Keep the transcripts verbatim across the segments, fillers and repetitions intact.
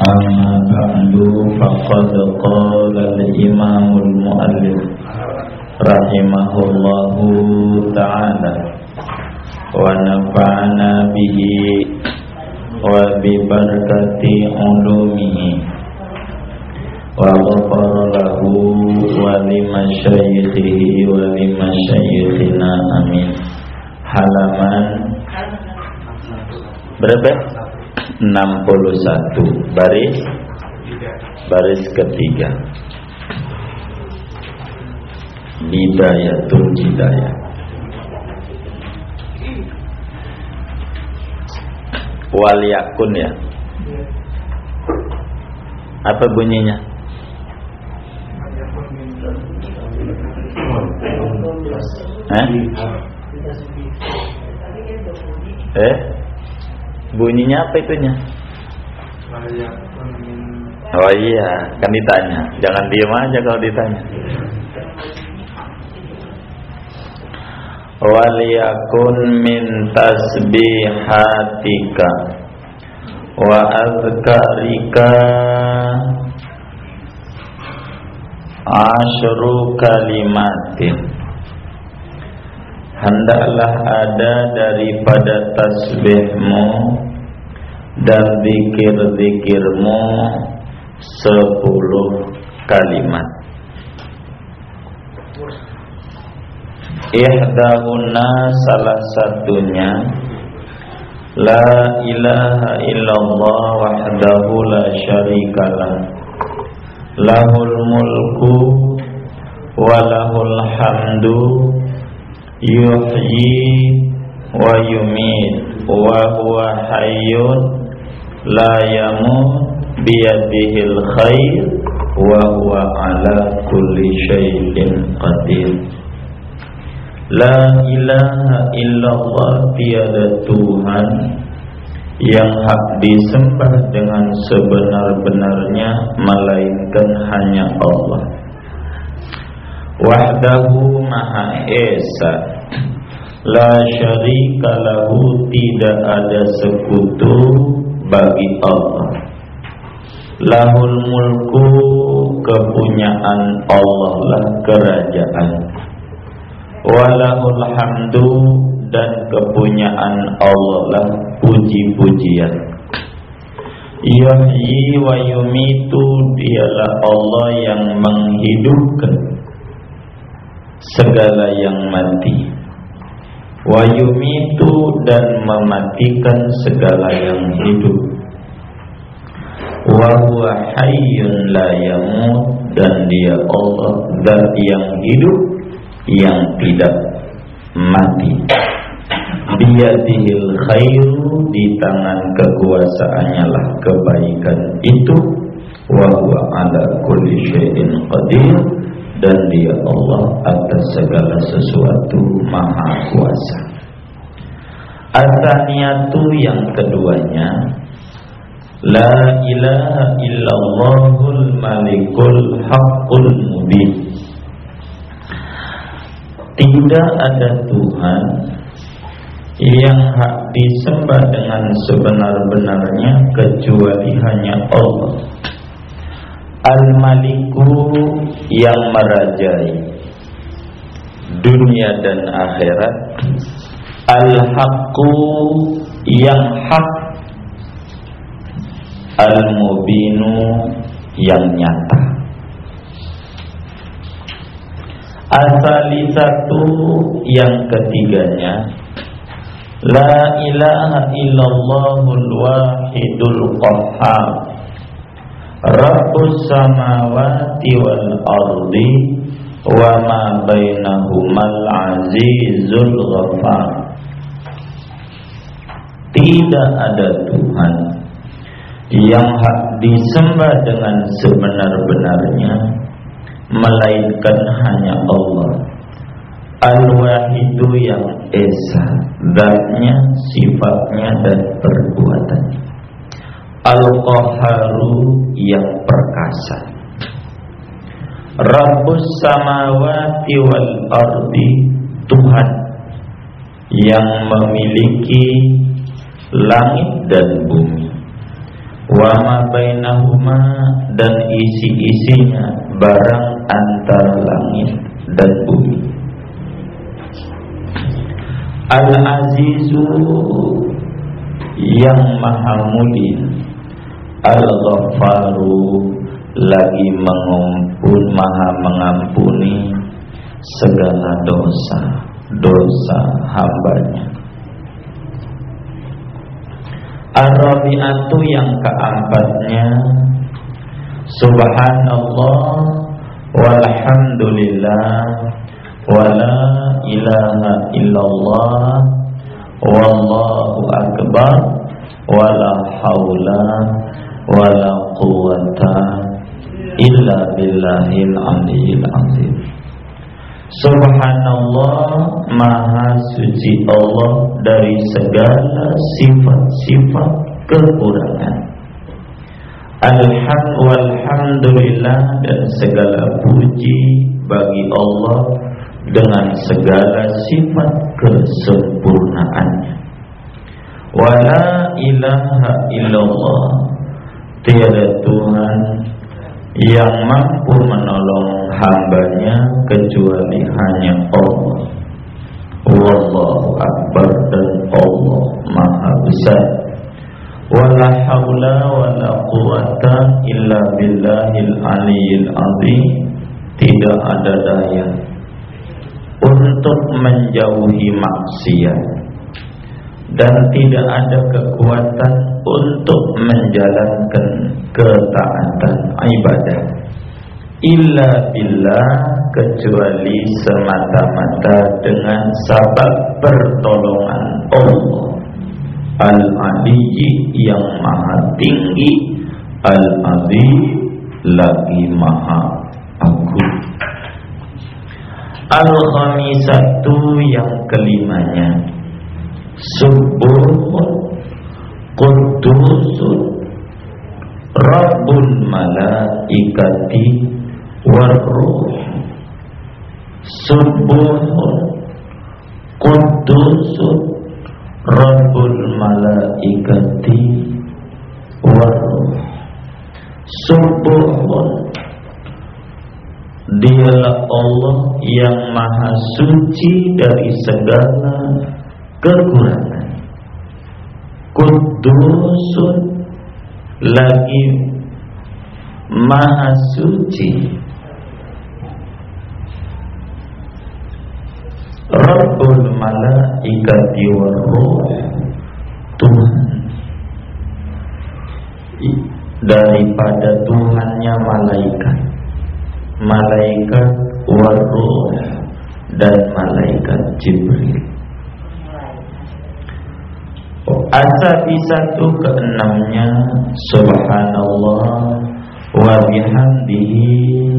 أما بعد فقد قال الإمام المؤلف رحمه الله تعالى ونفعنا به وببركة علومه وغفر له ولمشايخه ولمشايخنا amin. Halaman berapa? enam puluh satu, baris baris ketiga. Bidayatul Hidayah. Wal yakun ya. Apa bunyinya? Hah? Eh? Bunyinya apa itunya? Oh iya, kan ditanya. Jangan diam aja kalau ditanya. Waliyakun min tasbihatika wa azkarika asyru kalimatin. Hendaklah ada daripada tasbihmu dan zikir-zikirmu sepuluh kalimat. Ihdahuna salah satunya la ilaha illallah wahdahu la syarikalah lahul mulku wa lahul hamdu yuhyi wa yumit wa huwa hayyun la yamut biyadihil khair wa huwa ala kulli syai'in qadir. La ilaha illallah, tiada Tuhan yang hak disembah dengan sebenar-benarnya melainkan hanya Allah. Wahdahu maha esa, la syarika lahu, tidak ada sekutu bagi Allah. Lahul mulku, kepunyaan Allah lah kerajaan. Walahul hamdu, dan kepunyaan Allah lah puji-pujian. Yuhyi wa yumitu, dialah Allah yang menghidupkan segala yang mati. Wa yumitu, dan mematikan segala yang hidup. Wa huwa hayyun la yamut, dan dia Allah zat yang hidup yang tidak mati. Biyadihil khairu, di tangan kekuasaannya lah kebaikan itu. Wa huwa ala kulli syai'in qadir, dan dia Allah atas segala sesuatu maha kuasa. At-taniyatu, yang keduanya, la ilaha illallahul malikul haqqul mubin. Tidak ada Tuhan yang hak disembah dengan sebenar-benarnya kecuali hanya Allah. Al-Maliku, yang merajai dunia dan akhirat. Al-Haqqu, yang hak. Al-Mubinu, yang nyata. Asalisatu, yang ketiganya, la ilaha illallahul wahidul qahhar Rabbus samawati wal ardi wa ma bainahumal azizul ghafar. Tidak ada Tuhan yang hak disembah dengan sebenar-benarnya melainkan hanya Allah. Al-Wahidu, yang esa, zatnya, sifatnya dan perbuatannya. Al-Qahharu, yang perkasa. Rabbus samawati wal ardi, Tuhan yang memiliki langit dan bumi. wa ma bainahuma dan isi-isinya barang antara langit dan bumi. Al-Azizu yang maha mulia, Al-Ghaffaru lagi mengampun, maha mengampuni segala dosa dosa hambanya. Ar-Rabi'atu yang keempatnya, Subhanallah walhamdulillah wala ilaha illallah wallahu akbar wala haula wala quwata illa billahil aliyil azim. Subhanallah, maha suci Allah dari segala sifat-sifat kekurangan. Alhamd walhamdulillah dan segala puji bagi Allah dengan segala sifat kesempurnaannya. Wala ilaha illallah, tiada Tuhan yang mampu menolong hambanya kecuali hanya Allah. Wallahu akbar, dan Allah maha besar. Wala haula wala quwata illa billahil aliyil azim. Tidak ada daya untuk menjauhi maksiat dan tidak ada kekuatan untuk menjalankan ketaatan ibadah illa billah, kecuali semata-mata dengan sabab pertolongan Allah Al-Aliyyi yang maha tinggi, Al-Azim lagi maha agung. Al-Khamisatu yang kelimanya, Subuhun Qudusun Rabbul Malaikati Warruh. Subuhun Qudusun Rabbul Malaikati Warruh. Subuhun, dialah Allah yang maha suci dari segala kekurangan. Qudusun, lagi maha suci. Rabbul Malaikati Warruh, Tuhan daripada Tuhannya malaikat, malaikat Warruh dan malaikat Jibril. Asabi satu keenamnya, Subhanallah wa bihamdihi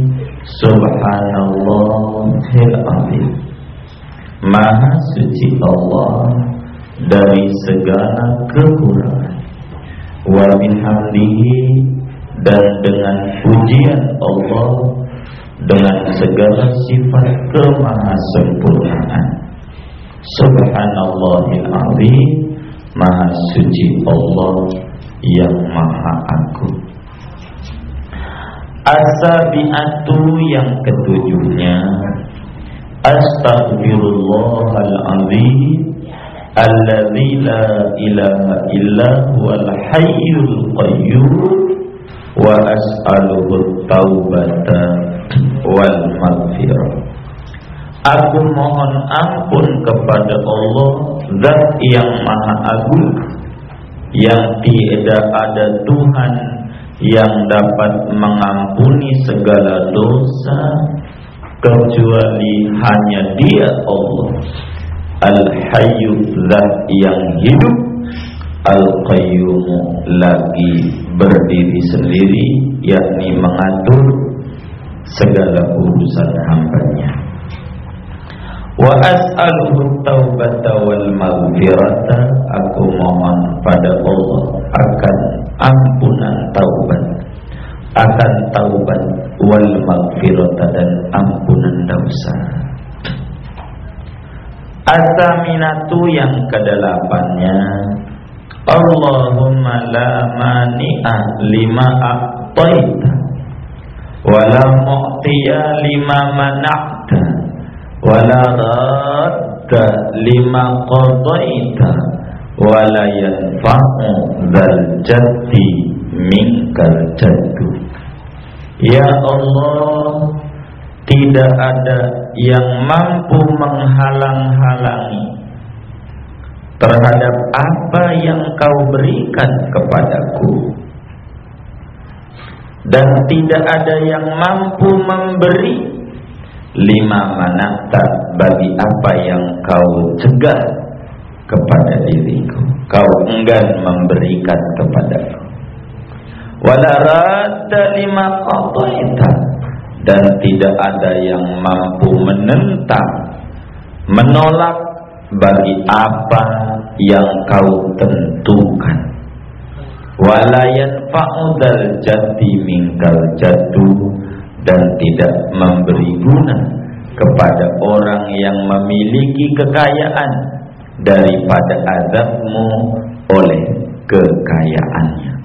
subhanallahil azim. Maha suci Allah dari segala kekurangan. Wa bihamdihi, dan dengan pujian Allah dengan segala sifat kemahasempurnaan. Subhanallahil azim, maha suci Allah yang maha agung. As-sabi'atu yang ketujuhnya, Astaghfirullahal azim alladzi la ilaha illa huwal hayyul qayyum wa as'aluhu taubata wal maghfirah. Aku mohon ampun kepada Allah, Zat yang maha agung, yang tidak ada Tuhan yang dapat mengampuni segala dosa kecuali hanya Dia, Allah Al-Hayyu, Zat yang hidup, Al-Qayyum, lagi berdiri sendiri, yakni mengatur segala urusan hambanya. Wa as'aluhu taubata wal maghfirata, aku mohon pada Allah akan ampunan taubat, akan taubat, wal maghfirata, dan ampunan dosa. As-saminatu yang kedelapannya, Allahumma la mani'a lima a'taita wa la mu'tiya lima mana'ta wa la radda lima qadaita wa la yanfa'u dzal jaddi minkal jaddu. Ya Allah, tidak ada yang mampu menghalang-halangi terhadap apa yang kau berikan kepadaku, dan tidak ada yang mampu memberi lima manakta bagi apa yang kau cegah kepada diriku, kau enggan memberikan kepadaku. Wala radda lima qadaita, dan tidak ada yang mampu menentang, menolak bagi apa yang kau tentukan. Wala yanfa'u dzal jaddi minkal jaddu, dan tidak memberi guna kepada orang yang memiliki kekayaan daripada azabmu oleh kekayaannya.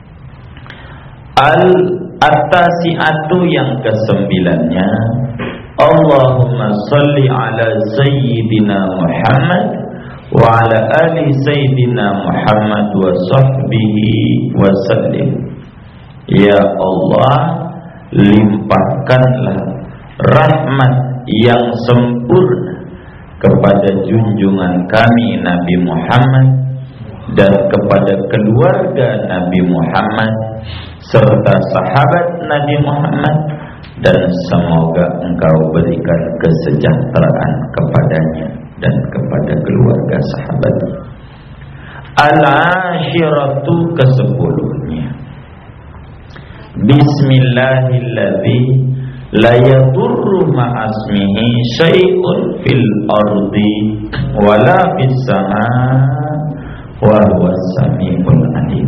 Al-Atasi'atu yang kesembilannya, Allahumma salli ala Sayyidina Muhammad wa ala ali Sayyidina Muhammad wa sahbihi wa sallim. Ya Allah, limpahkanlah rahmat yang sempurna kepada junjungan kami Nabi Muhammad dan kepada keluarga Nabi Muhammad serta sahabat Nabi Muhammad, dan semoga engkau berikan kesejahteraan kepadanya dan kepada keluarga sahabatnya. Al-ashiratu kesepuluhnya, Bismillahilladzi la yadurru ma'asmihi syai'un fil ardi wala fis samaa wa huwas samiul alim.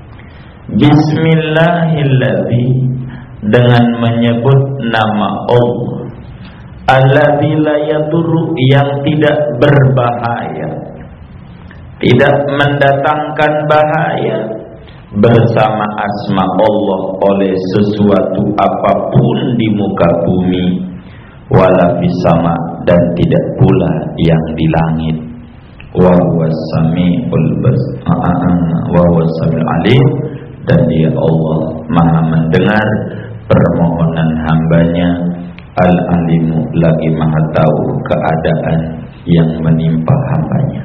Bismillahilladzi, dengan menyebut nama Allah, alladzi la yadurru, yang tidak berbahaya, tidak mendatangkan bahaya bersama asma Allah oleh sesuatu apapun di muka bumi, wala fis sama, dan tidak pula yang di langit. Wa huwas samiul basir wa huwas samiul alim, dan dia Allah maha mendengar permohonan hambanya, al-alimu, lagi maha tahu keadaan yang menimpa hambanya.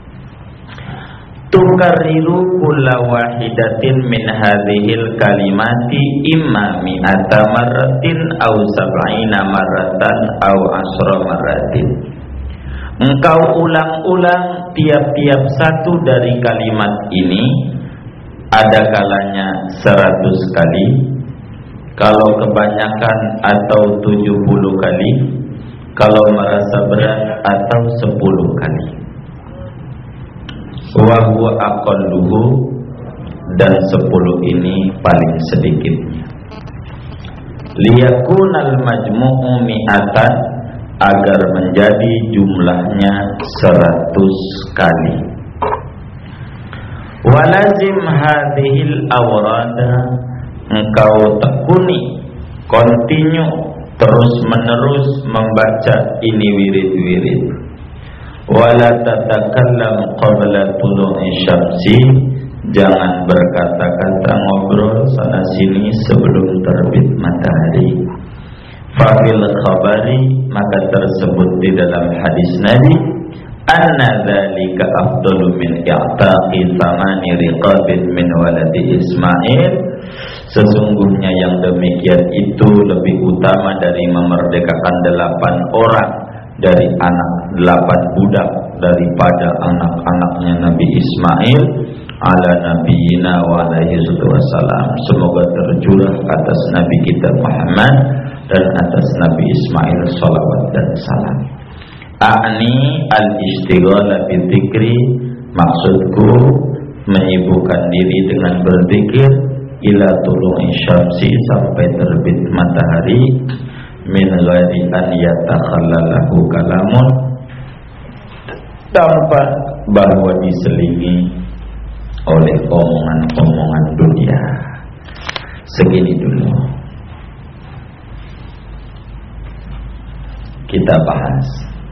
Tukariru kulla wahidatin min hadhil kalimati imma mi'ata marratin aw sab'ina marratan aw asra marratin. Engkau ulang-ulang tiap-tiap satu dari kalimat ini, ada kalanya seratus kali, kalau kebanyakan atau tujuh puluh kali, kalau merasa berat atau sepuluh kali. Wa huwa aqalluhu, dan sepuluh ini paling sedikitnya. Liyakunal majmu'u mi'atan, agar menjadi jumlahnya seratus kali. Walazim hadhil awrada, engkau tekuni, continue, terus menerus membaca ini wirid-wirid. Wala tatakallam qabla tulu'i syamsi, jangan berkata-kata ngobrol sana sini sebelum terbit matahari. Fafil khabari, maka tersebut di dalam hadis Nabi, anna dzalika afdalu min i'taqi thamani riqabin min waladi Ismail, sesungguhnya yang demikian itu lebih utama dari memerdekakan delapan orang dari anak delapan budak daripada anak-anaknya Nabi Ismail. Ala nabiyina wa alaihi wassalam, semoga tercurah atas Nabi kita Muhammad dan atas Nabi Ismail salawat dan salam. A'ni al-istighala bidzikri, maksudku menyibukkan diri dengan berzikir, ila tulu'i syamsi, sampai terbit matahari, min ghairi an yatakhallalahu kalamun, tanpa bahwa diselingi oleh omongan-omongan dunia. Segini dulu kita bahas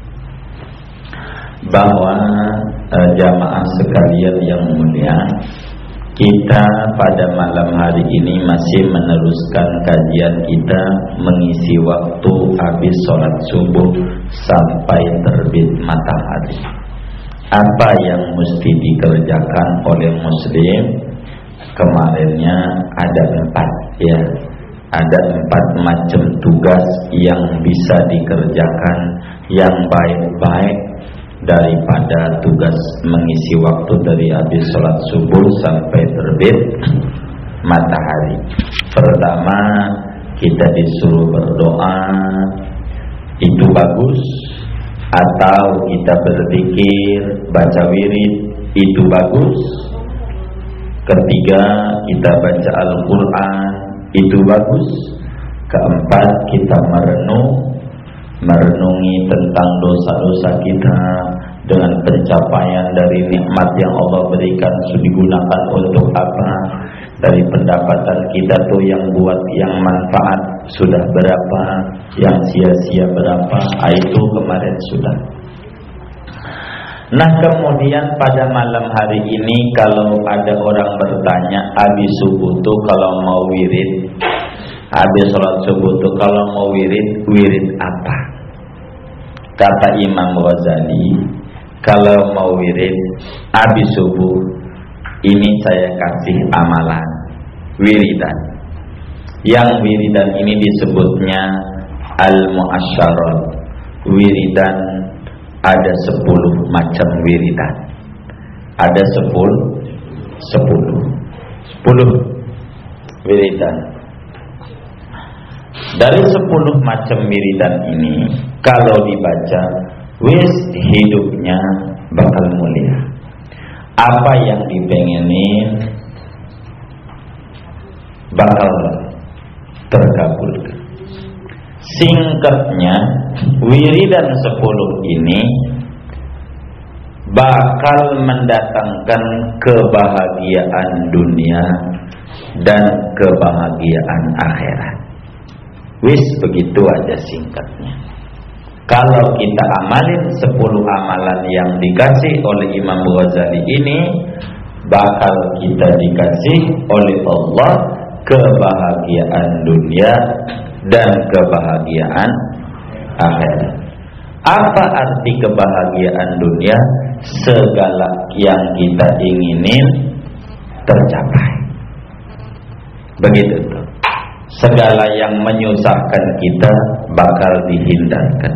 bahwa eh, jamaah sekalian yang mulia, kita pada malam hari ini masih meneruskan kajian kita mengisi waktu habis sholat subuh sampai terbit matahari. Apa yang mesti dikerjakan oleh muslim? Kemarinnya ada empat, ya, ada empat macam tugas yang bisa dikerjakan yang baik-baik daripada tugas mengisi waktu dari habis sholat subuh sampai terbit matahari. Pertama, kita disuruh berdoa, itu bagus. Atau kita berzikir, baca wirid, itu bagus. Ketiga, kita baca Al-Quran, itu bagus. Keempat, kita merenung, merenungi tentang dosa-dosa kita dengan pencapaian dari nikmat yang Allah berikan sudah digunakan untuk apa, dari pendapatan kita tuh yang buat yang manfaat sudah berapa, yang sia-sia berapa, itu kemarin sudah. Nah, kemudian pada malam hari ini kalau ada orang bertanya, habis subuh tuh kalau mau wirid, habis sholat subuh tuh kalau mau wirid, wirid apa? Kata Imam Ghazali, kalau mau wirid habis subuh, ini saya kasih amalan wiridan. Yang wiridan ini disebutnya al-mu'asyarat. Wiridan ada sepuluh macam wiridan. Ada sepuluh, sepuluh, sepuluh wiridan. Dari sepuluh macam wiridan ini, kalau dibaca, wis hidupnya bakal mulia. Apa yang dipengenin bakal terkabulkan. Singkatnya, wiridan sepuluh ini bakal mendatangkan kebahagiaan dunia dan kebahagiaan akhirat. Wis begitu aja singkatnya. Kalau kita amalin sepuluh amalan yang dikasih oleh Imam Ghazali ini, bakal kita dikasih oleh Allah kebahagiaan dunia dan kebahagiaan akhirat. Apa arti kebahagiaan dunia? Segala yang kita inginin tercapai. Begitu tuh. Segala yang menyusahkan kita bakal dihindarkan.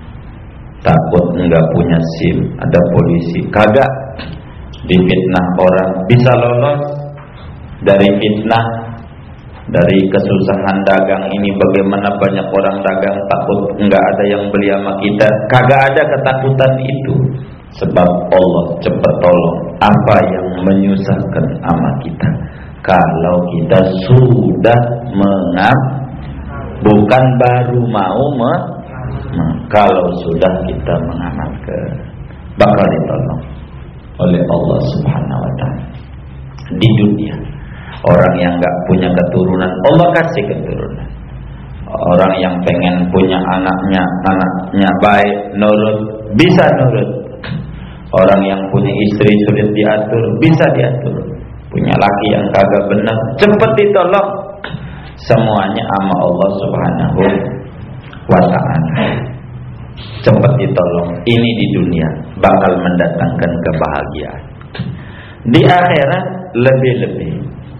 Takut enggak punya SIM, ada polisi, kagak difitnah orang, bisa lolos dari fitnah, dari kesusahan dagang ini. Bagaimana banyak orang dagang takut enggak ada yang beli sama kita, kagak ada ketakutan itu, sebab Allah cepat tolong apa yang menyusahkan sama kita. Kalau kita sudah mengam, bukan baru mau me, me kalau sudah kita mengamalkan, bakal ditolong oleh Allah Subhanahu wa taala. Di dunia, orang yang enggak punya keturunan, Allah kasih keturunan. Orang yang pengen punya anaknya, anaknya baik, nurut, bisa nurut. Orang yang punya istri sulit diatur, bisa diatur. Punya laki yang kagak benar, cepat ditolong. Semuanya sama Allah Subhanahu wa ta'ala, cepat ditolong. Ini di dunia bakal mendatangkan kebahagiaan. Di akhirat lebih-lebih,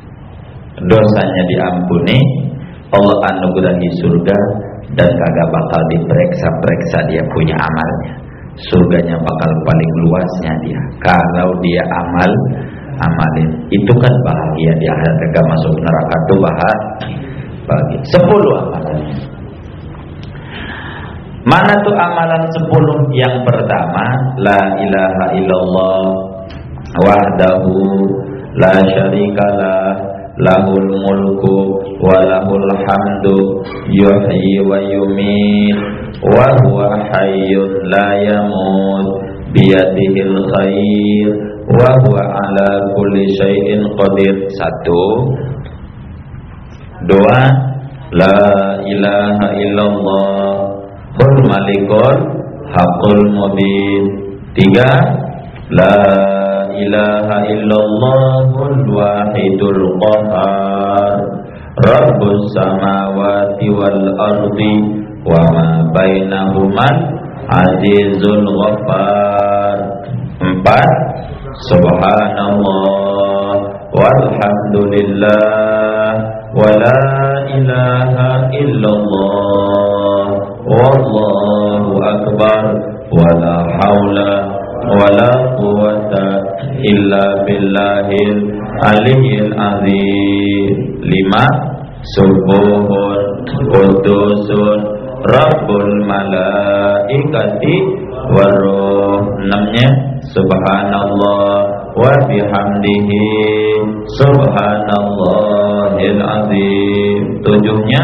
dosanya diampuni, Allah anugerahi surga, dan kagak bakal diperiksa-periksa dia punya amalnya. Surganya bakal paling luasnya dia kalau dia amal amalin. Itu kan bahagia di akhirat, kagak masuk neraka tuh bahagia. Sepuluh amalannya. Mana tuh amalan sepuluh? Yang pertama, la ilaha illallah wahdahu la syarikalah, lahul mulku wa lahul hamdu, yuhyi wa yumit, wa huwa hayyun la yamut, biyadihil khair, wa huwa ala kulli syai'in qadir. Satu. Dua, la ilaha illallah hul malikul haqqul mubin. Tiga, la ilaha illallahul wahidul qahhar rabbus samawati wal ardi wa ma bainahumal azizul ghaffar. Empat, subhanallah walhamdulillah wa la ilaha illallah wallahu akbar wa la haula wa la quwwata illa billahil aliyyil azim. Lima, subuhun qudusun rabbul malaikati waruh. Enamnya, subhanallah wa bihamdihi subhanallahil azim. Tujuhnya,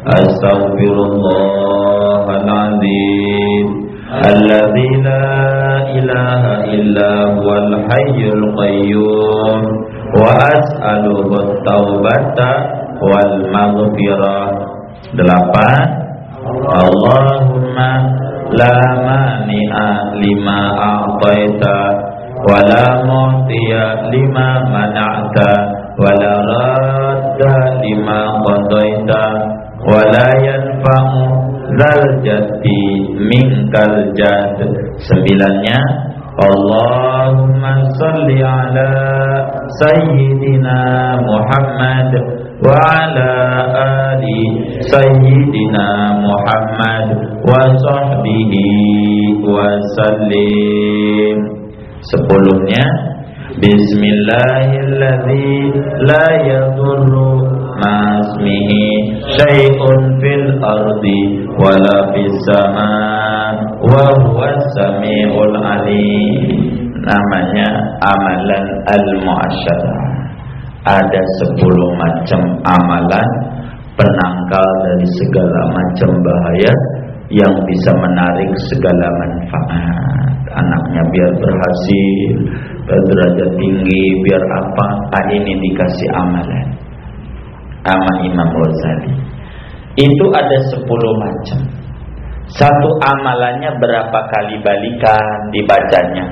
astaghfirullahal azim alladzi la ilaha illa huwal hayyul qayyum wa as'aluhu at-taubata wal maghfirah. Delapan, Allahumma la mani'a lima a'taita wa la mu'tiya lima mana'ta wa la radda lima qadaita wa la yanfa'u dzal jaddi minkal jadd. Sembilannya, Allahumma salli ala sayyidina Muhammad wa ala ali sayyidina Muhammad wa sahbihi wa sallim. Sepuluhnya, bismillahilladzi la yadurru ma'asmihi syai'un fil ardi wala fis samaa wa huwas samiul alim. Namanya amalan al-mu'asyadah. Ada sepuluh macam amalan penangkal dari segala macam bahaya yang bisa menarik segala manfaat. Anaknya biar berhasil, berderajat tinggi, biar apa? Ah, ini dikasih amalan sama Imam Ghazali. Itu ada sepuluh macam. Satu amalannya berapa kali balikan dibacanya?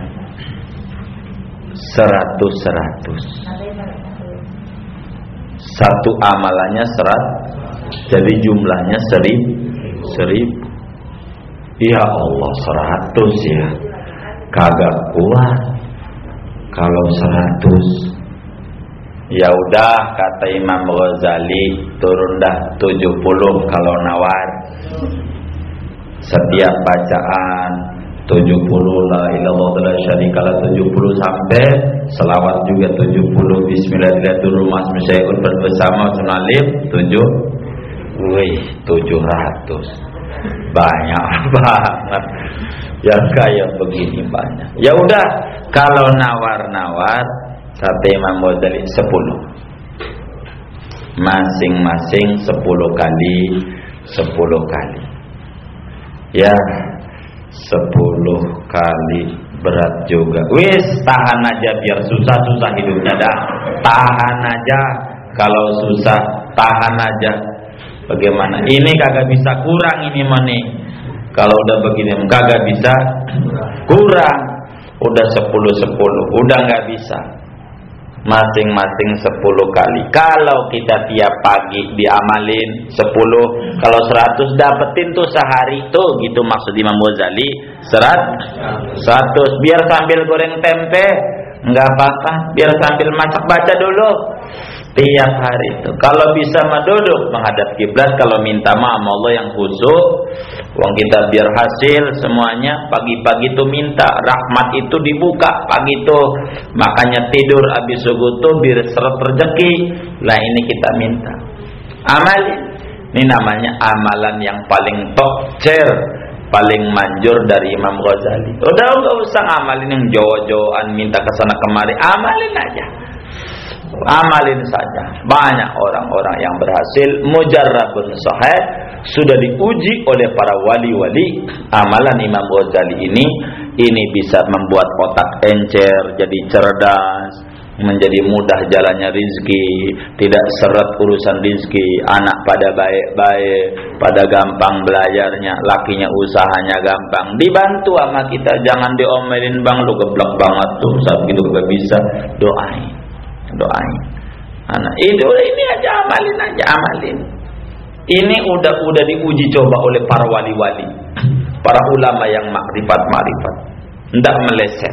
Seratus seratus. Satu amalannya serat, jadi jumlahnya seribu. Seribu. Ya Allah, seratus ya. Kagak kuat kalau seratus. Ya udah, kata Imam Ghazali, turun dah tujuh puluh kalau nawar. Setiap bacaan tujuh puluh, la ilallah la syarikalah tujuh puluh, sampai selawat juga tujuh puluh, bismillahirrahmanirrahim bersama sunalim tujuh. Wih, tujuh ratus. Banyak banget. Yang kayak begini banyak. Ya udah, kalau nawar-nawar, kata Imam Ghazali sepuluh. Masing-masing sepuluh kali, sepuluh kali. Ya, sepuluh kali berat juga. Wis, tahan aja biar susah-susah hidupnya dah. Tahan aja. Kalau susah, tahan aja. Bagaimana? Ini kagak bisa kurang ini mani. Kalau udah begini kagak bisa kurang. Udah sepuluh sepuluh, udah nggak bisa. Masing-masing sepuluh kali. Kalau kita tiap pagi diamalin sepuluh, kalau seratus dapetin tuh sehari tuh, gitu maksud Imam Ghazali. Seratus, biar sambil goreng tempe, nggak apa-apa. Biar sambil masak, baca dulu tiap hari itu. Kalau bisa mah duduk menghadap kiblat, kalau minta maaf Allah yang khusyuk. Uang kita biar hasil semuanya. Pagi-pagi itu minta rahmat itu dibuka pagi itu. Makanya tidur habis subuh tuh biar seret rezeki. Lah ini kita minta. Amalin. Ini namanya amalan yang paling top chair, paling manjur dari Imam Ghazali. Udah enggak usah ngamalin yang jauh-jauhan minta ke sana kemari. Amalin aja. Amalin saja. Banyak orang-orang yang berhasil, mujarrabun sahih, sudah diuji oleh para wali-wali. Amalan Imam Ghazali ini Ini bisa membuat otak encer, jadi cerdas, menjadi mudah jalannya rizki, tidak seret urusan rizki, anak pada baik-baik, pada gampang belajarnya, lakinya usahanya gampang, dibantu sama kita, jangan diomelin, bang lu geblek banget tuh, saat gitu gak bisa, doain, doain. Anak itu ini aja amalin aja amalin. Ini udah udah diuji coba oleh para wali-wali, para ulama yang makrifat makrifat, ndak meleset.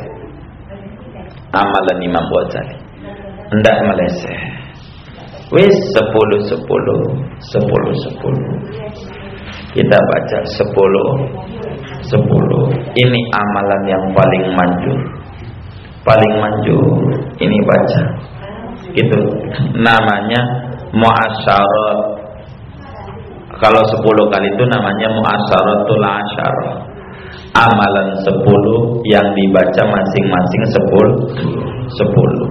Amalan Imam Ghazali hendak meleset. Wis sepuluh sepuluh sepuluh sepuluh. Kita baca sepuluh sepuluh. Ini amalan yang paling manjur, paling manjur. Ini baca. Itu namanya muasyarat. Kalau sepuluh kali itu namanya muasyaratul asyarah. Amalan sepuluh yang dibaca masing-masing sepuluh sepuluh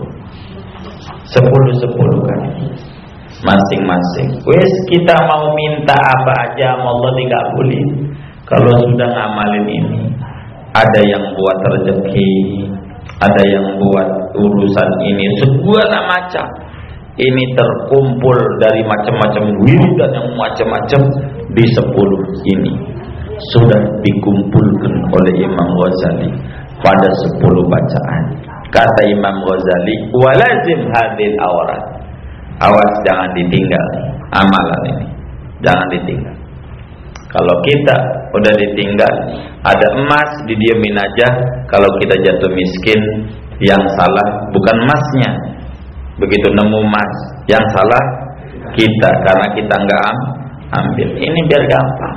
sepuluh sepuluh kali masing-masing. Wes kita mau minta apa aja Allah dikabulin. Kalau sudah ngamalin ini, ada yang buat rezeki, ada yang buat urusan ini segala macam. Ini terkumpul dari macam-macam wiridan yang macam-macam di sepuluh ini. Sudah dikumpulkan oleh Imam Ghazali pada sepuluh bacaan. Kata Imam Ghazali, walazim hadil awrat. Awas jangan ditinggal amalan ini, jangan ditinggal. Kalau kita udah ditinggal, ada emas didiemin aja. Kalau kita jatuh miskin, yang salah bukan emasnya. Begitu nemu emas, yang salah kita karena kita nggak ambil. Ini biar gampang.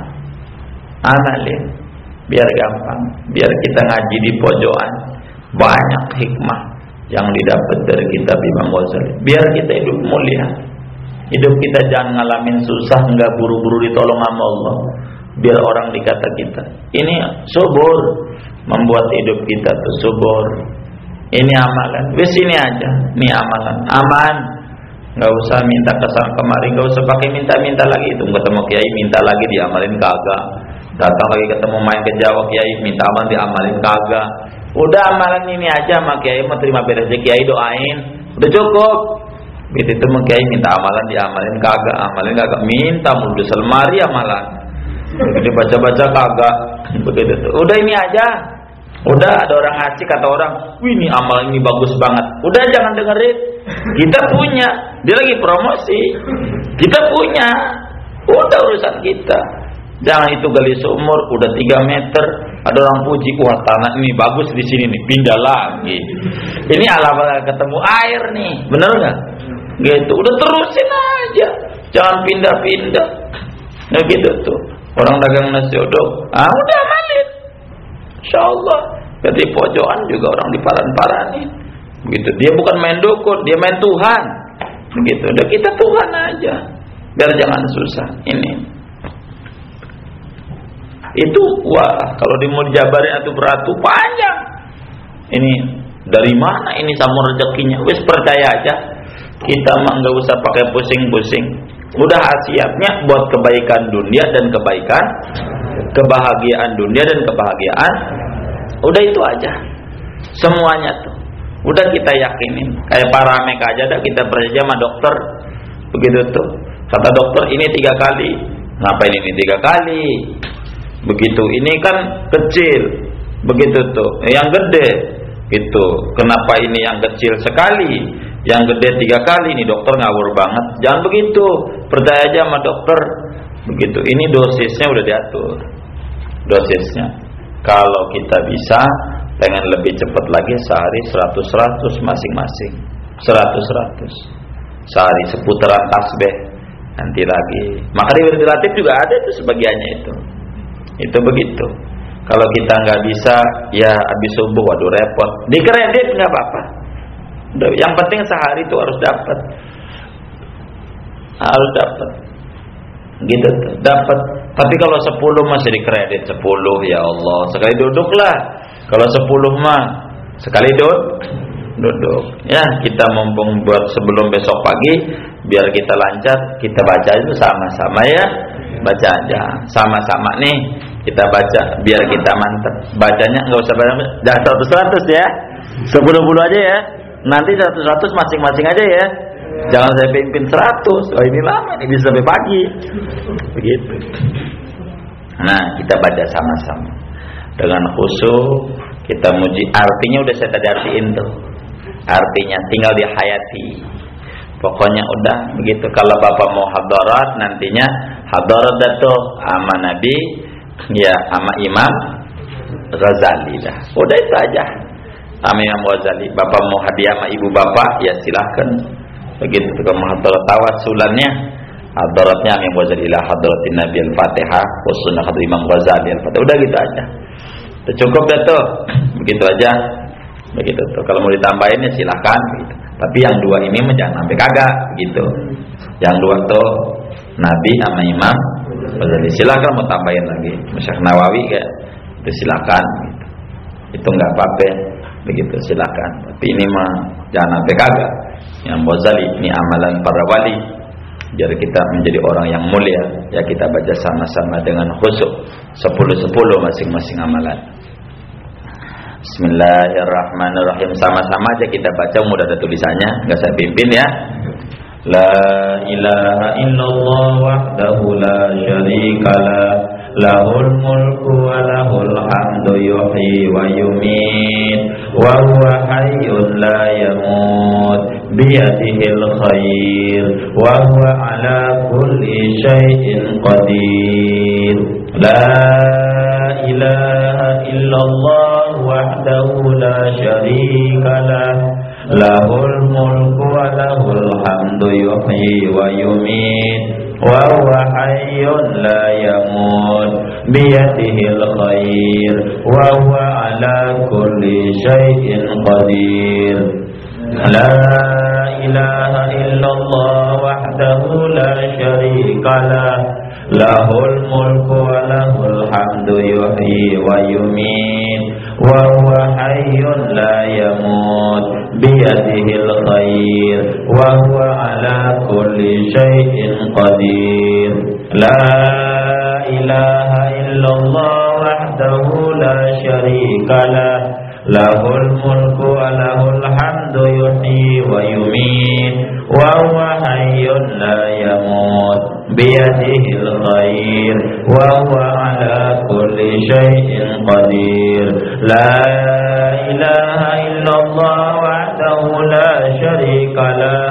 Amalin biar gampang, biar kita ngaji di pojokan, banyak hikmah yang didapat dari kitab Imam Ghazali. Biar kita hidup mulia, hidup kita jangan ngalamin susah, nggak buru-buru ditolong sama Allah. Biar orang dikata kita ini subur, membuat hidup kita tuh subur. Ini amalan, wes ini aja, ini amalan, aman. Nggak usah minta kesana kemari, nggak usah pakai minta-minta lagi. Itu ketemu kiai minta lagi diamalin kagak. Datang lagi ketemu main ke Jawa kiai minta amal diamalin kagak. Udah amalan ini aja sama kiai mau terima beres kiai doain. Udah cukup. Begitu itu sama kiai minta amalan diamalin kagak, amalin kagak, minta mulu selmari amalan. Begitu baca-baca kagak. Begitu tuh. Udah ini aja. Udah ada orang ngasih kata orang, "Wih, ini amal ini bagus banget." Udah jangan dengerin. Kita punya. Dia lagi promosi. Kita punya. Udah urusan kita. Jangan itu gali seumur udah tiga meter, ada orang puji, wah tanah ini bagus di sini nih, pindah lagi. Ini ala-ala ketemu air nih, bener nggak? Gitu, udah terusin aja, jangan pindah-pindah. Nah gitu tuh, orang dagang nasi uduk, ah udah amalin, insya Allah. Jadi pojokan juga orang diparan-parani, gitu. Dia bukan main dukun, dia main Tuhan, begitu. Udah kita Tuhan aja, biar jangan susah ini. Itu wah kalau di mau dijabarin atau beratu panjang. Ini dari mana ini sama rezekinya? Wis percaya aja. Kita mah nggak usah pakai pusing-pusing. Udah hasiatnya buat kebaikan dunia dan kebaikan kebahagiaan dunia dan kebahagiaan. Udah itu aja. Semuanya tuh. Udah kita yakinin. Kayak paramek aja dah kita percaya sama dokter. Begitu tuh. Kata dokter ini tiga kali. Ngapain ini tiga kali? Begitu, ini kan kecil, begitu tuh, yang gede, gitu. Kenapa ini yang kecil sekali, yang gede tiga kali? Ini dokter ngawur banget. Jangan begitu, percaya aja sama dokter. Begitu, ini dosisnya udah diatur, dosisnya. Kalau kita bisa, pengen lebih cepat lagi sehari seratus seratus masing-masing, seratus seratus, sehari seputaran tasbih, nanti lagi. Maka di wirid relatif juga ada itu sebagiannya itu. Itu begitu. Kalau kita nggak bisa, ya habis subuh, waduh repot. Di kredit nggak apa-apa. Yang penting sehari itu harus dapat, harus dapat. Gitu tuh, dapat. Tapi kalau sepuluh masih di kredit sepuluh, ya Allah, sekali duduklah. Kalau sepuluh mah sekali duduk, duduk. Ya kita mumpung buat sebelum besok pagi, biar kita lancar, kita baca itu sama-sama ya. Baca aja sama-sama nih kita baca biar kita mantap. Bacanya nggak usah banyak, jangan seratus-seratus ya, sepuluh-puluh aja ya. Nanti seratus-seratus masing-masing aja ya. Jangan saya pimpin seratus. Oh ini lama, ini bisa sampai pagi. Begitu. Nah, kita baca sama-sama dengan khusyuk, kita muji. Artinya udah saya tadi artiin tuh. Artinya tinggal dihayati. Pokoknya udah begitu. Kalau Bapak mau hadarat nantinya hadarat datuh sama Nabi, ya sama Imam Ghazali dah. Udah itu aja. Sama Imam Ghazali. Bapak mau hadiah sama ibu bapak, ya silahkan. Begitu kalau mau hadarat tawassulannya, hadaratnya Imam Ghazali ila hadaratin Nabi Al-Fatihah, wa hadrat Imam Ghazali Al-Fatihah. Udah gitu aja. Udah cukup dah tuh. Begitu aja. Begitu tuh. Kalau mau ditambahin ya silahkan. Begitu. Tapi yang dua ini jangan sampai kagak gitu. Yang dua tuh Nabi sama Imam Ghazali. Silakan mau tambahin lagi Syekh Nawawi ya, itu silakan gitu. Itu nggak apa-apa begitu, silakan. Tapi ini mah jangan sampai kagak. Yang Ghazali ini amalan para wali. Biar kita menjadi orang yang mulia, ya kita baca sama-sama dengan khusyuk sepuluh-sepuluh masing-masing amalan. Bismillahirrahmanirrahim. Sama-sama aja kita baca, mudah ada tulisannya, enggak saya pimpin ya. La ilaha illallah wahdahu la syarikalah, lahul mulku wa lahul hamdu yuhyi wa yumiit, wa huwa hayyun la yamut, biyadihil khair, wa huwa ala kulli syai'in qadir. La ilaha illallah wahdahu la syarikalah, lahul mulku wa lahul hamdu yuhyi wa yumiit, wa huwa hayyun la yamut, biyadihil khair, wa huwa ala kulli syai'in qadir. La ilaha illallah wahdahu la syarikalah, lahul mulku wa lahul hamdu yuhyi wa yumiit, wa huwa hayyun la yamut, biyadihil khair, wa huwa ala kulli syai'in qadir. La ilaha illallah wahdahu la syarikalah, lahul mulku wa lahul hamdu yuhyi wa yumiit, wa huwa hayyun la yamut, biyadihil khair, wa huwa ala kulli syai'in qadir. La ilaha illallah wahdahu la syarikalah,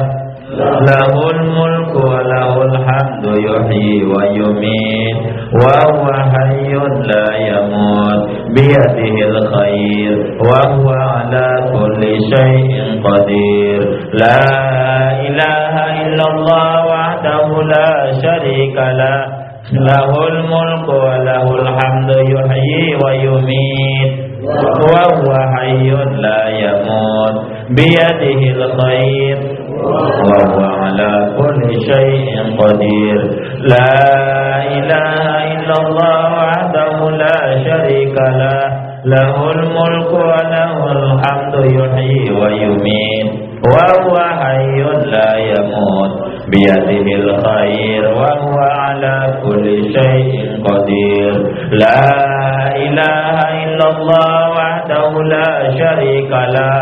lahul mulku wa lahul hamdu yuhyi wa yumiit, wa huwa hayyun la yamut, biyadihil khair, wa huwa ala kulli syai'in qadir. La ilaha illallah wahdahu la syarikalah, lahul mulku wa lahul hamdu yuhyi wa yumiit, wa huwa hayyun la yamut, biyadihil khair, wa huwa ala kulli syai'in qadir. La ilaha illallah wahdahu la syarikalah, lahul mulku wa lahul hamdu yuhyi wa yumiit, wa huwa hayyun la yamut, biyadihil khair, wa huwa ala kulli syai'in qadir. La ilaha illallah wahdahu la syarikalah,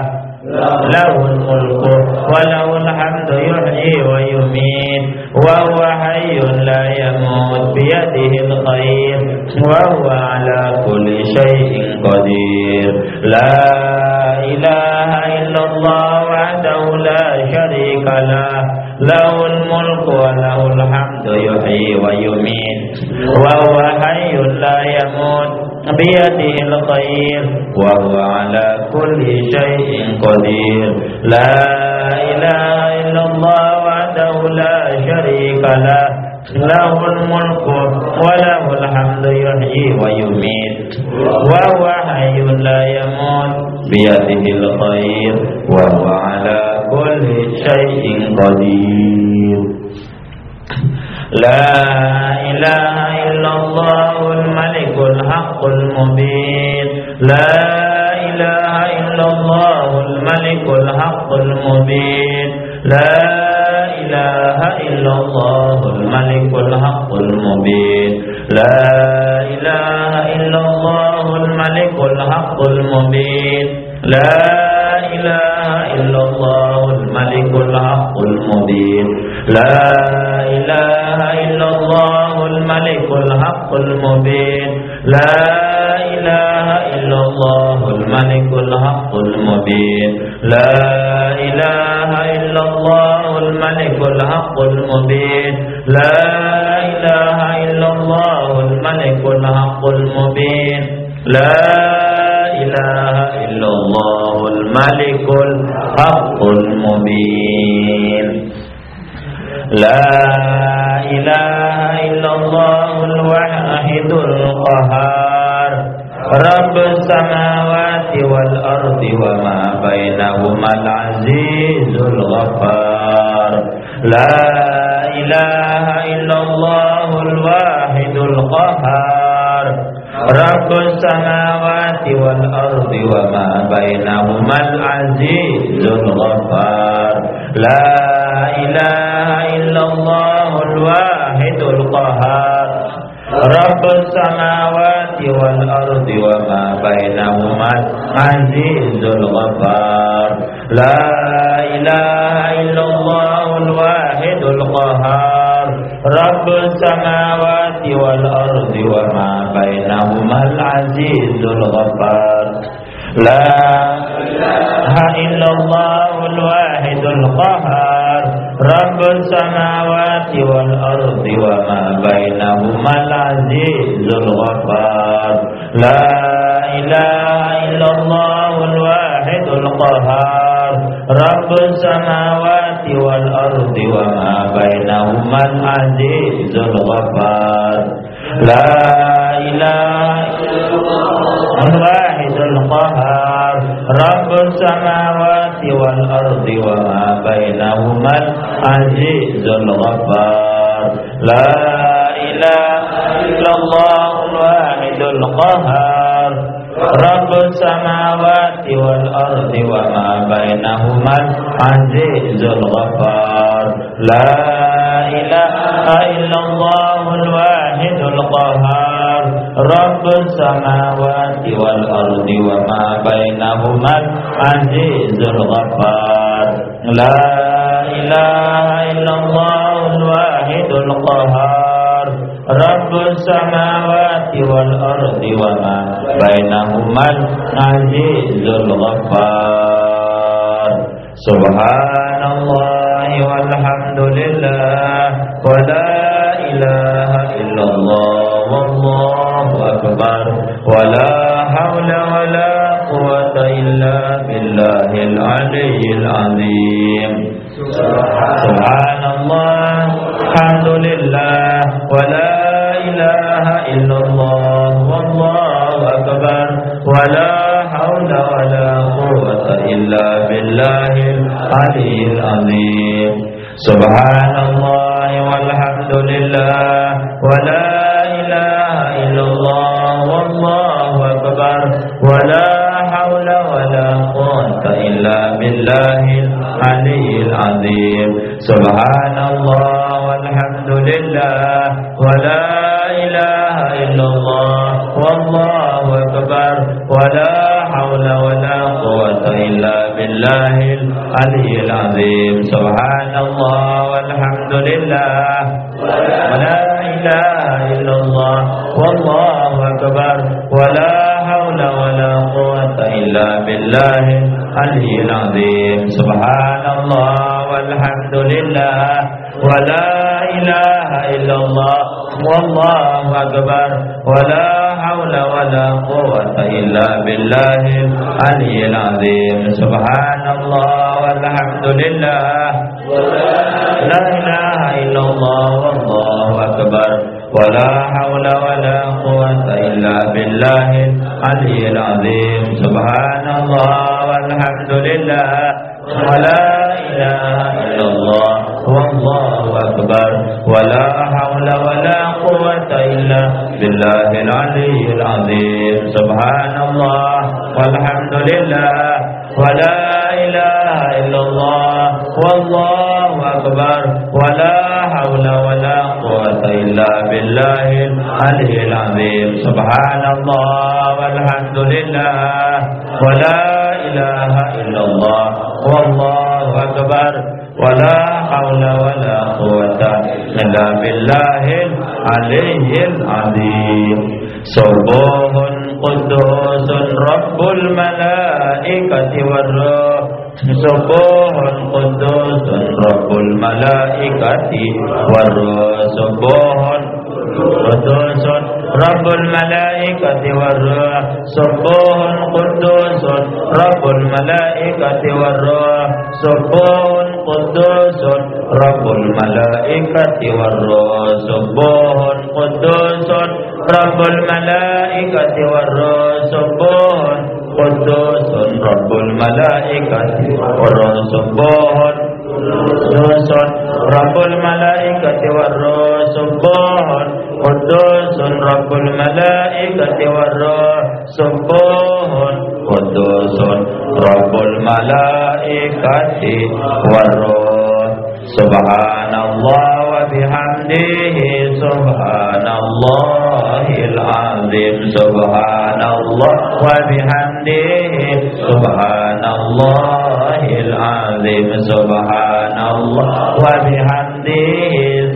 lahul mulku wa lahul hamdu yuhyi wa yumiit, wa huwa hayyun la yamut, biyadihil khair, wa huwa ala kulli syai'in qadir. La ilaha illallah wahdahu la syarikalah, lahul mulku wa lahul hamdu yuhyi wa yumiit, wa huwa hayyun la yamut, biyadihil khair, wa huwa ala kulli syai'in qadir. La ilaha illallah wahdahu la syarikalah, lahul mulku wa lahul hamdu yuhyi wa yumiit, wa huwa hayyun la yamut, biyadihil khair, wa huwa ala kulli syai'in qadir. La ilaha illallahul malikul haqqul mubin. La ilaha illallahul malikul haqqul mubin. La ilaha illallahul malikul haqqul mubin. La ilaha malikul haqqul mubin. La ilaha illallahul malikul haqqul mubin. La ilaha illallahul malikul haqqul mubin. La ilaha illallahul malikul haqqul mubin. La ilaha illallahul malikul haqqul mubin. La ilaha illallahul malikul haqqul mubin. La ilaha illallahul malikul haqqul mubin. La ilaha illallahul wahidul qahhar. Rabbus samawati wal ardi wa ma bainahumal azizul ghaffar. La ilaha illallahul wahidul qahhar. Rabbus samawati wal ardi wa ma bainahumal azizul ghaffar. La ilaha illallahul wahidul qahhar. Rabbus samawati wal ardi wa ma bainahumal azizul ghaffar. La ilaha illallahul wahidul qahhar. Rabbus samawati wal ardi wa ma bainahumal azizul ghaffar. La ilaha illallahul wahidul qahhar. Rabbus samawati wal ardi wa ma bainahumal azizul ghaffar. La ilaha illallahul wahidul qahhar. Rabbus samawati wal ardi wa ma bainahumal azizul ghaffar. La ilaha illallahul wahidul qahhar. Rabbus samawati wal ardi wa ma bainahumal azizul ghaffar. La ilaha illallahul wahidul qahhar. Rabbus samawati wal ardi wa ma bainahumal azizul ghaffar. La ilaha illallahul wahidul qahhar. Rabbus samawati wal ardi wa ma bainahumal azizul ghaffar. La ilaha illallahul wahidul qahhar. Rabbus samawati wal ardi wa ma bainahumal azizul ghaffar. Subhanallah walhamdulillah wa la ilaha illallah wallahu akbar wa la hawla wa la quwwata illa billahil aliyyil azim. Subhanallah alhamdulillah wa la ilaha illallah wallahu akbar wa la hawla wa la quwwata illa billahil aliyyil azim. Subhanallah walhamdulillah wa la ilaha illallah wallahu akbar wa la hawla wa la quwwata illa billahil aliyyil azim. Subhanallah walhamdulillah wa la ilaha illallah wallahu akbar wa la hawla wa la quwwata illa billahil aliyyil azim. Subhanallah walhamdulillah wa la ilaha illallah wallahu akbar wa la hawla wa la quwwata illa billahil aliyyil azim. Subhanallah walhamdulillah wa la ilaha illallah wallahu akbar wa la hawla wa la quwwata illa billahil aliyyil azim. Subhanallah walhamdulillah wa la ilaha illallah wallahu akbar wa la hawla wa la quwwata illa billahil aliyyil azim. Subhanallah walhamdulillah wa la ilaha illallah wallahu akbar wa la hawla wa la quwwata illa billahil aliyyil azim. Subhanallah walhamdulillah wa la ilaha illallah wallahu akbar wa la hawla wa la quwwata illa billahil aliyil azim. Subhanallah walhamdulillah wa la ilaha illallah wallahu akbar wa la hawla wa la quwwata illa billahil aliyil azim. Subuhun qudusun rabbul malaikati warruh. Subuhun qudusun rabbul malaikati warruh. Subuhun qudusun rabbul malaikati warruh. Subuhun qudusun rabbul malaikati warruh. Subuhun qudusun rabbul malaikati warruh. Subuhun qudusun rabbul malaikati warruh. Subuhun qudusun rabbul malaikati warruh. Subuhun qudusun rabbul malaikati warruh. Subuhun qudusun rabbul malaikati warruh. Subuhun qudusun rabbul malaikati warruh. Subhanallah wa bihamdihi subhanallahil azim. Subhanallah wa bihamdihi subhanallahil azim. Subhanallah wa bihamdihi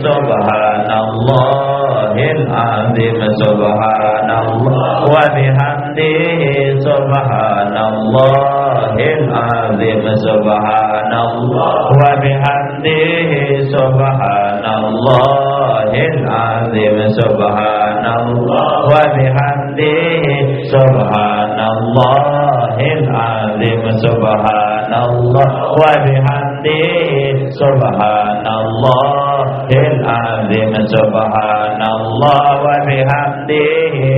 subhanallahil azim. Subhanallah wa bihamdihi subhanallahil azim. Subhanallah wa bihamdihi subhanallahil azim. Subhanallah wa bihamdihi subhanallahil azim. Subhanallah wa bihamdihi subhanallahil azim. Subhanallah wa bihamdihi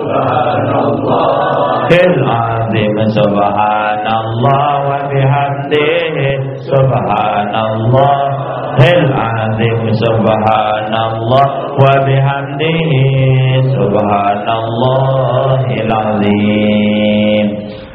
subhanallahil azim. Subhanallah wa bihamdihi subhanallahil azim. Subhanallah wa bihamdihi subhanallahil azim.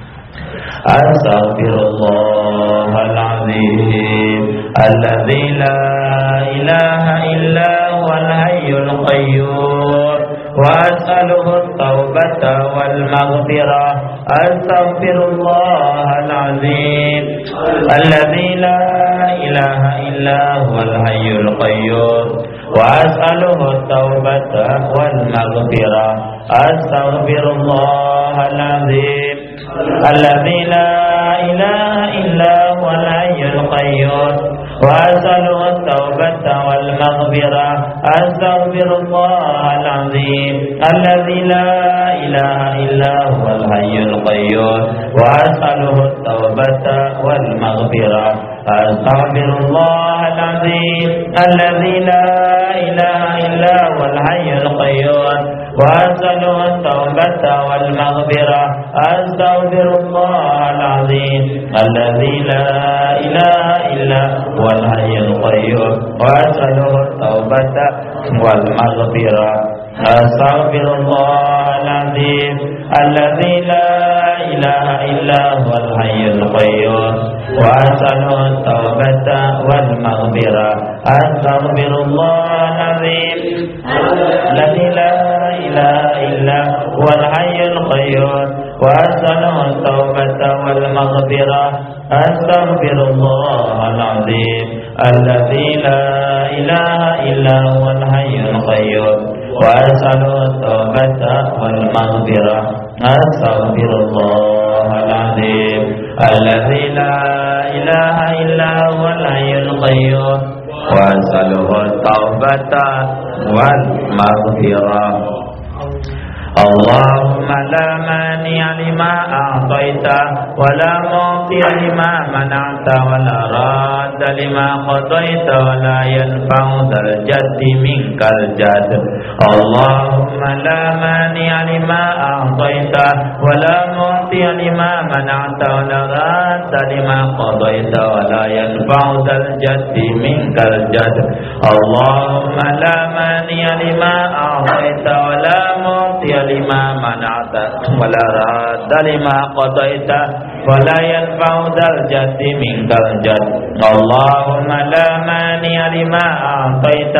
Astaghfirullahal azim alladzi la ilaha illa huwal hayyul qayyum wa as'aluhu at-taubata wal maghfirah. Astaghfirullahal azim alladzi la ilaha illa huwal hayyul qayyum wa as'aluhu at-taubata wal maghfirah. Astaghfirullahal azim الذي لا إله إلا هو الحي القيوم وأسأله التوبة والمغفرة. أستغفر الله العظيم الذي لا إله إلا هو الحي القيوم وأسأله التوبة والمغفرة. أستغفر الله العظيم الذي لا إله إلا هو الحي القيوم وأسأله التوبة والمغفرة. أستغفر الله العظيم الذي لا إله إلا هو الحي القيوم وأسأله التوبة والمغفرة. أستغفر الله العظيم الذي لا إله إلا هو الحي القيوم وأسأله التوبة والمغفرة. أستغفر الله العظيم الذي لا إله إلا هو الحي القيوم وأسأله التوبة والمغفرة. أستغفر الله العظيم الذي لا إله إلا هو الحي القيوم وأسأله التوبة والمغفرة. أستغفر الله العظيم الذي لا إله إلا هو الحي القيوم وأسأله التوبة والمغفرة. اللهم لا مانع لما أعطيت ولا معطي لما منعت ولا راد لما قضيت ولا ينفع ذا الجد منك الجد. اللهم لا مانع لما أعطيت ولا معطي لما منعت ولا راد لما قضيت ولا ينفع ذا الجد منك الجد. اللهم لا مانع لما أعطيت ولا معطي لما منعت ولا راد لما قضيت ولا ينفع ذا الجد منك الجد. اللهم لا مانع لما أعطيت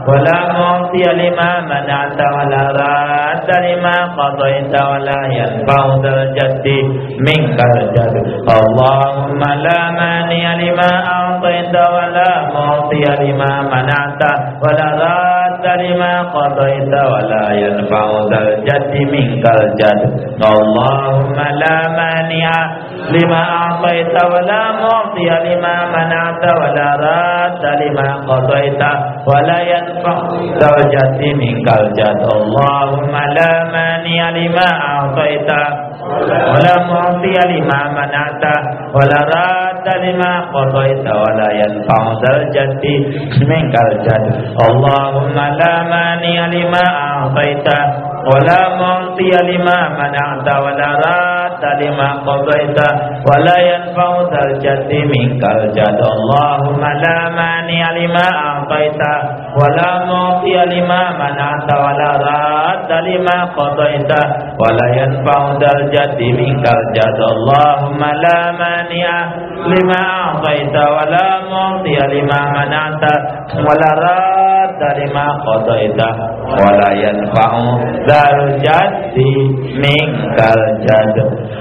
ولا معطي لما منعت ولا راد لما قضيت ولا ينفع ذا الجد منك الجد اللهم لا مانع لما أعطيت ولا معطي لما منعت ولا راد لما قضيت ولا ينفع ذا الجد منك الجد اللهم لا مانع لما أعطيت ولا معطي لما منعت ولا راد لما قضيت ولا ينفع ذا الجد منك الجد اللهم لا مانع لما أعطيت ولا معطي لما منعت ولا راد لما قضيت ولا ينفع ذا الجد منك الجد اللهم لا مانع لما أعطيت ولا معطي لما منعت ولا راد لما قضيت ولا ينفع ذا الجد منك الجد اللهم لا مانع لما أعطيت ولا معطي لما منعت ولا راد لما قضيت ولا ينفع ذا الجد منك الجد اللهم لا مانع لما أعطيت ولا معطي لما منعت ولا راد لما قضيت ولا ينفع ذا الجد منك الجد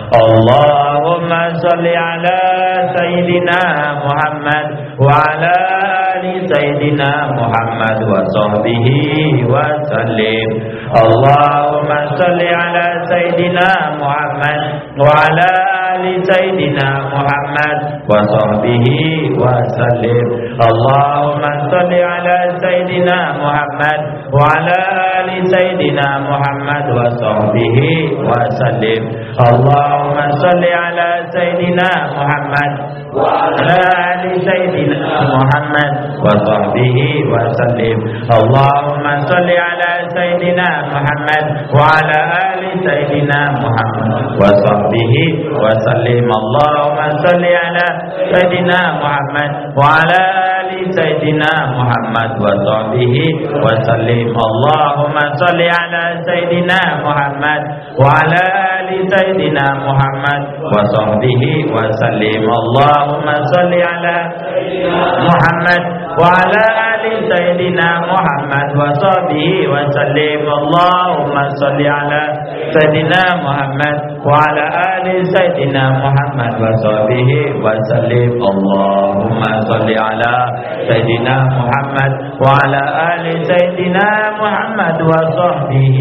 اللهم صل على سيدنا محمد وعلى آل سيدنا محمد وصحبه وسلم اللهم صل على سيدنا محمد وعلى آل سيدنا محمد وصحبه وسلم اللهم صل على سيدنا محمد وعلى آل سيدنا محمد وصحبه وسلم اللهم صل على سيدنا محمد وعلى آل سيدنا محمد وصحبه وسلم اللهم صل على سيدنا محمد وعلى آل سيدنا محمد وصحبه وسلم اللهم صل على سيدنا محمد وعلى آل سيدنا محمد وصحبه وسلم اللهم صل على سيدنا محمد وعلى آل سيدنا محمد وصحبه وسلم اللهم صل على محمد وعلى آل سيدنا محمد وصحبه وسلم اللهم صل على سيدنا محمد وعلى آل سيدنا محمد وصحبه وسلم اللهم صل على سيدنا محمد وعلى آل سيدنا محمد وصحبه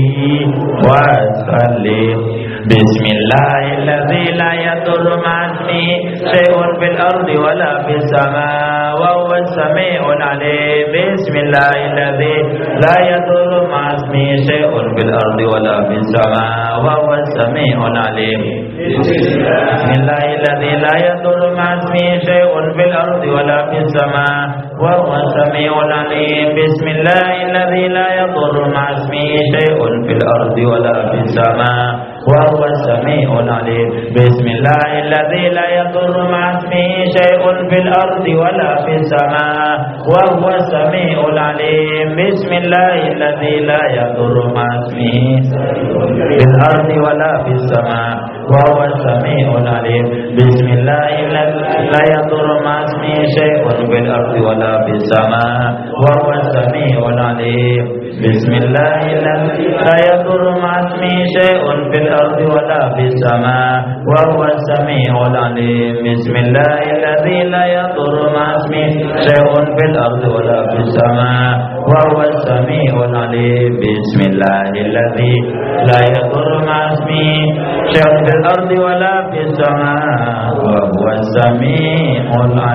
وسلم بسم الله الذي لا يضر مع اسمه شيء في الأرض ولا في السماء وهو السميع العليم بسم الله الذي لا يضر مع اسمه شيء في الأرض ولا في السماء وهو السميع العليم بسم الله الذي لا يضر مع اسمه شيء في الأرض ولا في السماء وهو السميع العليم بسم الله الذي لا يضر مع اسمه شيء في الأرض ولا في السماء وهو السميع العليم بسم الله الذي لا يضر مع اسمه شيء في الأرض ولا في السماء وهو السميع العليم بسم الله الذي لا يضر مع اسمه في الأرض ولا في السماء وهو السميع العليم بسم الله الذي لا يضر مع اسمه شيء في الأرض ولا في السماء وهو السميع العليم بسم الله الذي لا يضر مع اسمه شيء في الأرض ولا في السماء وهو السميع العليم بسم الله الذي لا يضر مع اسمه شيء في الأرض ولا في السماء وهو السميع العليم بسم الله الذي لا يضر مع اسمه شيء في الأرض ولا في السماء وهو السميع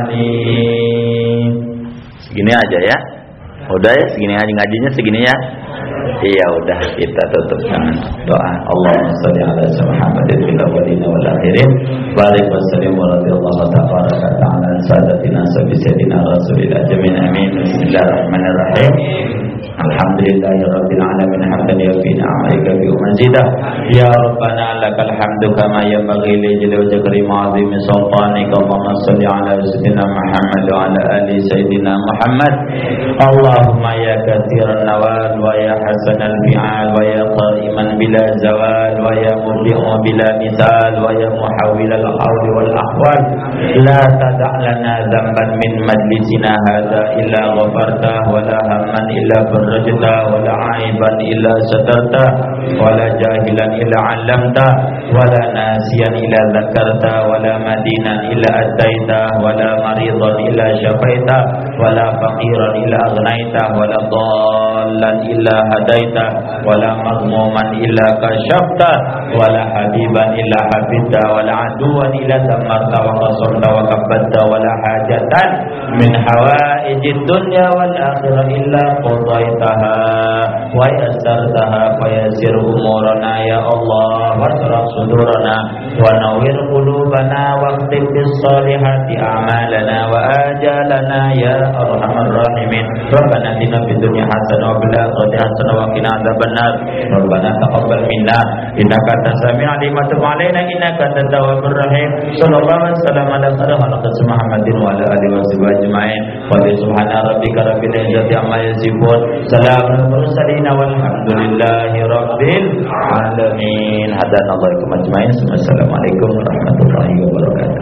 العليم. Segini aja ya. Udah ya, segini aja ngajinya segini ya. Iya udah, kita tutup dengan doa. Allahumma shalli ala Muhammadin fil awwalin wal akhirin barik wa sallim wa radhiyallahu ta'ala ta'ala sadatina sayyidina rasulillah jamin amin. Bismillahirrahmanirrahim. Alhamdulillahi rabbil alamin hamdan yafi ni'amaika bi mazidah ya rabbana lakal hamdu kama yanbaghi li jalali wajhika wa 'azimi sultanika. Allahumma shalli ala sayyidina Muhammad wa ala ali sayyidina Muhammad. Allahumma ya katsiran nawal wa ya hasanal fi'al wa ya qa'iman bila zawal wa ya mubdi'u bila misal wa ya muhawwil al-hawl wal ahwal la tada' lana dhanban min majlisina hadha illa ghafarta wa la hamman illa farajta wa la 'aiban illa satarta wa la jahilan illa 'allamta wa la nasiyan illa dzakarta wa la madinan illa ataita wa la maridan illa syafaita wa la faqiran illa aghnaita wa la dhallan illa hadaita wa la mazmuman illa kashafta wa la habiban illa habibta wa la aduwan illa damarta wa qasamta wa kabbatta wa la hajatan min hawaijid dunya wal akhirah illa qadaitaha wa yassartaha fa yassir umurana ya Allah wasrah sudurana wa nawwir qulubana wa aqtim bis solihati a'malana wa ajalana ya arhamar rahimin. Rabbana atina fid dunya hasanah wa fil akhirati hasanah wa qina adzabannar. Rabbana taqabbal minna innaka antas samiul alim wa tub alaina innaka antat tawwabur rahim. Sallallahu alaihi wasallam ala khairil Muhammadin wa ala alihi wa sahbihi ajma'in. Wa subhana rabbika rabbil izzati amma yasifun. Salamun alal mursalin walhamdulillahi rabbil alamin. Hadanallahu ajma'in. Assalamualaikum warahmatullahi wabarakatuh.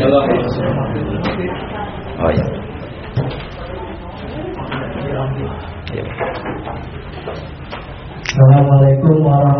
Oh ya. Assalamualaikum warahmatullahi wabarakatuh.